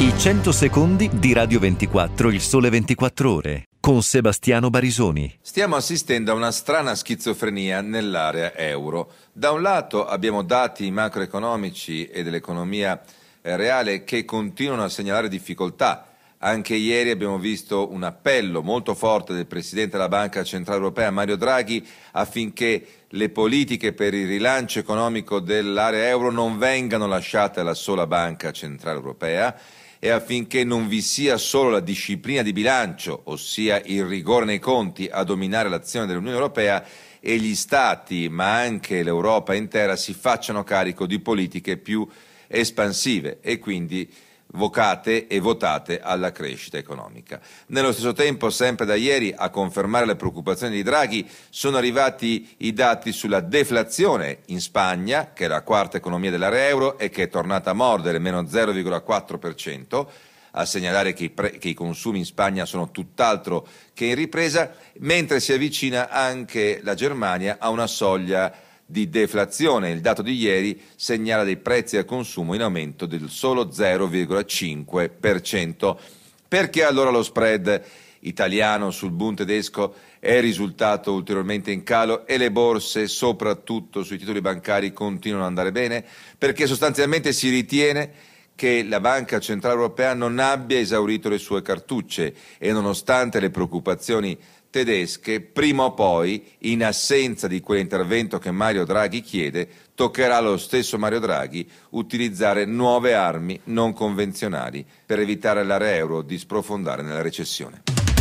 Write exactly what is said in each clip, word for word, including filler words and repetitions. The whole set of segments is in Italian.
I cento secondi di Radio ventiquattro, il sole ventiquattro ore, con Sebastiano Barisoni. Stiamo assistendo a una strana schizofrenia nell'area euro. Da un lato abbiamo dati macroeconomici e dell'economia reale che continuano a segnalare difficoltà. Anche ieri abbiamo visto un appello molto forte del Presidente della Banca Centrale Europea, Mario Draghi, affinché le politiche per il rilancio economico dell'area euro non vengano lasciate alla sola Banca Centrale Europea e affinché non vi sia solo la disciplina di bilancio, ossia il rigore nei conti, a dominare l'azione dell'Unione Europea e gli Stati, ma anche l'Europa intera, si facciano carico di politiche più espansive e quindi vocate e votate alla crescita economica. Nello stesso tempo, sempre da ieri, a confermare le preoccupazioni di Draghi, sono arrivati i dati sulla deflazione in Spagna, che è la quarta economia dell'area euro e che è tornata a mordere meno zero virgola quattro per cento, a segnalare che i, pre- che i consumi in Spagna sono tutt'altro che in ripresa, mentre si avvicina anche la Germania a una soglia di deflazione. Il dato di ieri segnala dei prezzi al consumo in aumento del solo zero virgola cinque per cento. Perché allora lo spread italiano sul Bund tedesco è risultato ulteriormente in calo e le borse, soprattutto sui titoli bancari, continuano ad andare bene? Perché sostanzialmente si ritiene che la Banca Centrale Europea non abbia esaurito le sue cartucce e, nonostante le preoccupazioni tedesche, prima o poi, in assenza di quell'intervento che Mario Draghi chiede, toccherà allo stesso Mario Draghi utilizzare nuove armi non convenzionali per evitare all'area euro di sprofondare nella recessione.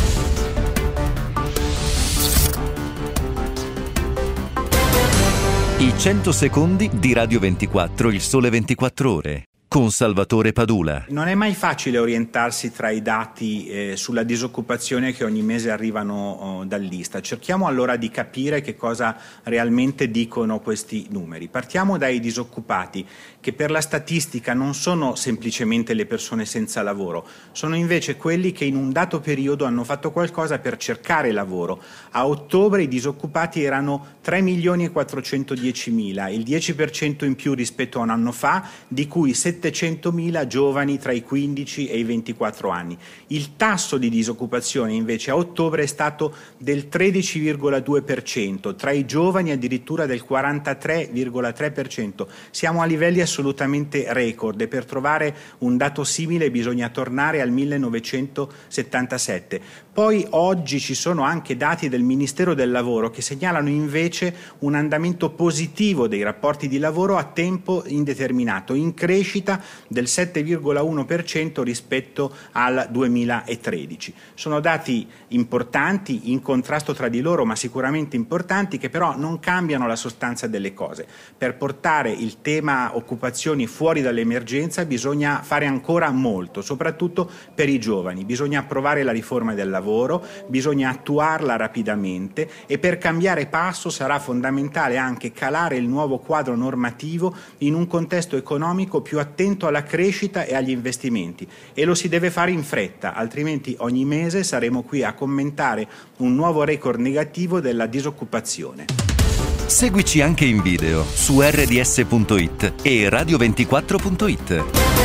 I cento secondi di Radio ventiquattro, il sole ventiquattro ore, con Salvatore Padula. Non è mai facile orientarsi tra i dati eh, sulla disoccupazione che ogni mese arrivano oh, dall'Istat. Cerchiamo allora di capire che cosa realmente dicono questi numeri. Partiamo dai disoccupati, che per la statistica non sono semplicemente le persone senza lavoro, sono invece quelli che in un dato periodo hanno fatto qualcosa per cercare lavoro. A ottobre i disoccupati erano tre milioni e quattrocentodiecimila, il dieci per cento in più rispetto a un anno fa, di cui settecentomila giovani tra i quindici e i ventiquattro anni. Il tasso di disoccupazione invece a ottobre è stato del tredici virgola due per cento, tra i giovani addirittura del quarantatré virgola tre per cento. Siamo a livelli assolutamente record e per trovare un dato simile bisogna tornare al millenovecentosettantasette. Poi oggi ci sono anche dati del Ministero del Lavoro che segnalano invece un andamento positivo dei rapporti di lavoro a tempo indeterminato, in crescita del sette virgola uno per cento rispetto al duemilatredici. Sono dati importanti, in contrasto tra di loro, ma sicuramente importanti, che però non cambiano la sostanza delle cose. Per portare il tema occupazioni fuori dall'emergenza bisogna fare ancora molto, soprattutto per i giovani. Bisogna approvare la riforma del lavoro, bisogna attuarla rapidamente e per cambiare passo sarà fondamentale anche calare il nuovo quadro normativo in un contesto economico più attento alla crescita e agli investimenti, e lo si deve fare in fretta, altrimenti ogni mese saremo qui a commentare un nuovo record negativo della disoccupazione. Seguici anche in video su erre di esse punto it e radio ventiquattro punto it.